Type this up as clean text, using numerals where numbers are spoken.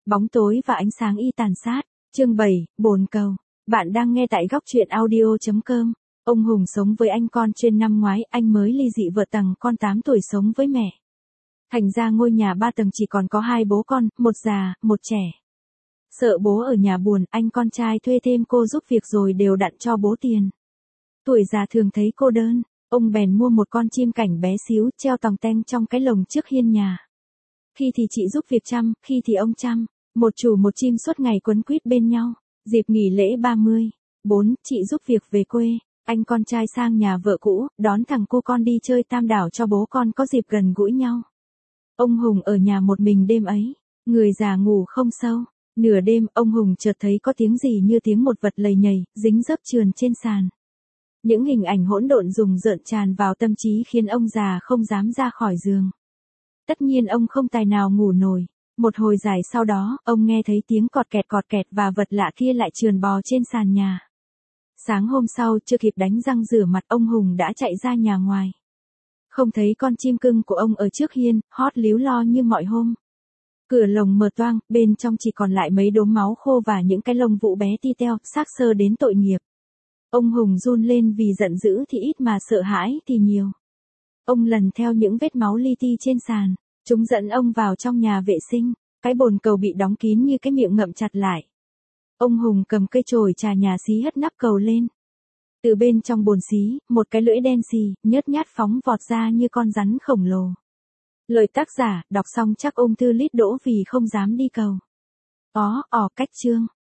Bóng tối và ánh sáng y tàn sát. Chương 7, bồn cầu. Bạn đang nghe tại góc truyện audio.com. Ông Hùng sống với anh con trên năm ngoái, anh mới ly dị vợ tằng con 8 tuổi sống với mẹ. Thành ra ngôi nhà 3 tầng chỉ còn có 2 bố con, một già, một trẻ. Sợ bố ở nhà buồn, anh con trai thuê thêm cô giúp việc rồi đều đặn cho bố tiền. Tuổi già thường thấy cô đơn, ông bèn mua một con chim cảnh bé xíu treo tòng teng trong cái lồng trước hiên nhà. Khi thì chị giúp việc chăm, khi thì ông chăm, một chủ một chim suốt ngày quấn quýt bên nhau. Dịp nghỉ lễ 30, 4, chị giúp việc về quê, anh con trai sang nhà vợ cũ, đón thằng cô con đi chơi Tam Đảo cho bố con có dịp gần gũi nhau. Ông Hùng ở nhà một mình đêm ấy, người già ngủ không sâu. Nửa đêm, ông Hùng chợt thấy có tiếng gì như tiếng một vật lầy nhầy, dính dấp trườn trên sàn. Những hình ảnh hỗn độn rùng rợn tràn vào tâm trí khiến ông già không dám ra khỏi giường. Tất nhiên ông không tài nào ngủ nổi. Một hồi dài sau đó, ông nghe thấy tiếng cọt kẹt và vật lạ kia lại trườn bò trên sàn nhà. Sáng hôm sau, chưa kịp đánh răng rửa mặt, ông Hùng đã chạy ra nhà ngoài. Không thấy con chim cưng của ông ở trước hiên, hót líu lo như mọi hôm. Cửa lồng mở toang, bên trong chỉ còn lại mấy đốm máu khô và những cái lông vũ bé ti teo, xác sơ đến tội nghiệp. Ông Hùng run lên vì giận dữ thì ít mà sợ hãi thì nhiều. Ông lần theo những vết máu li ti trên sàn, chúng dẫn ông vào trong nhà vệ sinh, cái bồn cầu bị đóng kín như cái miệng ngậm chặt lại. Ông Hùng cầm cây chổi chà nhà xí hất nắp cầu lên. Từ bên trong bồn xí, một cái lưỡi đen xì, nhớt nhát phóng vọt ra như con rắn khổng lồ. Lời tác giả, đọc xong chắc ung thư lít đỗ vì không dám đi cầu. Cách chương.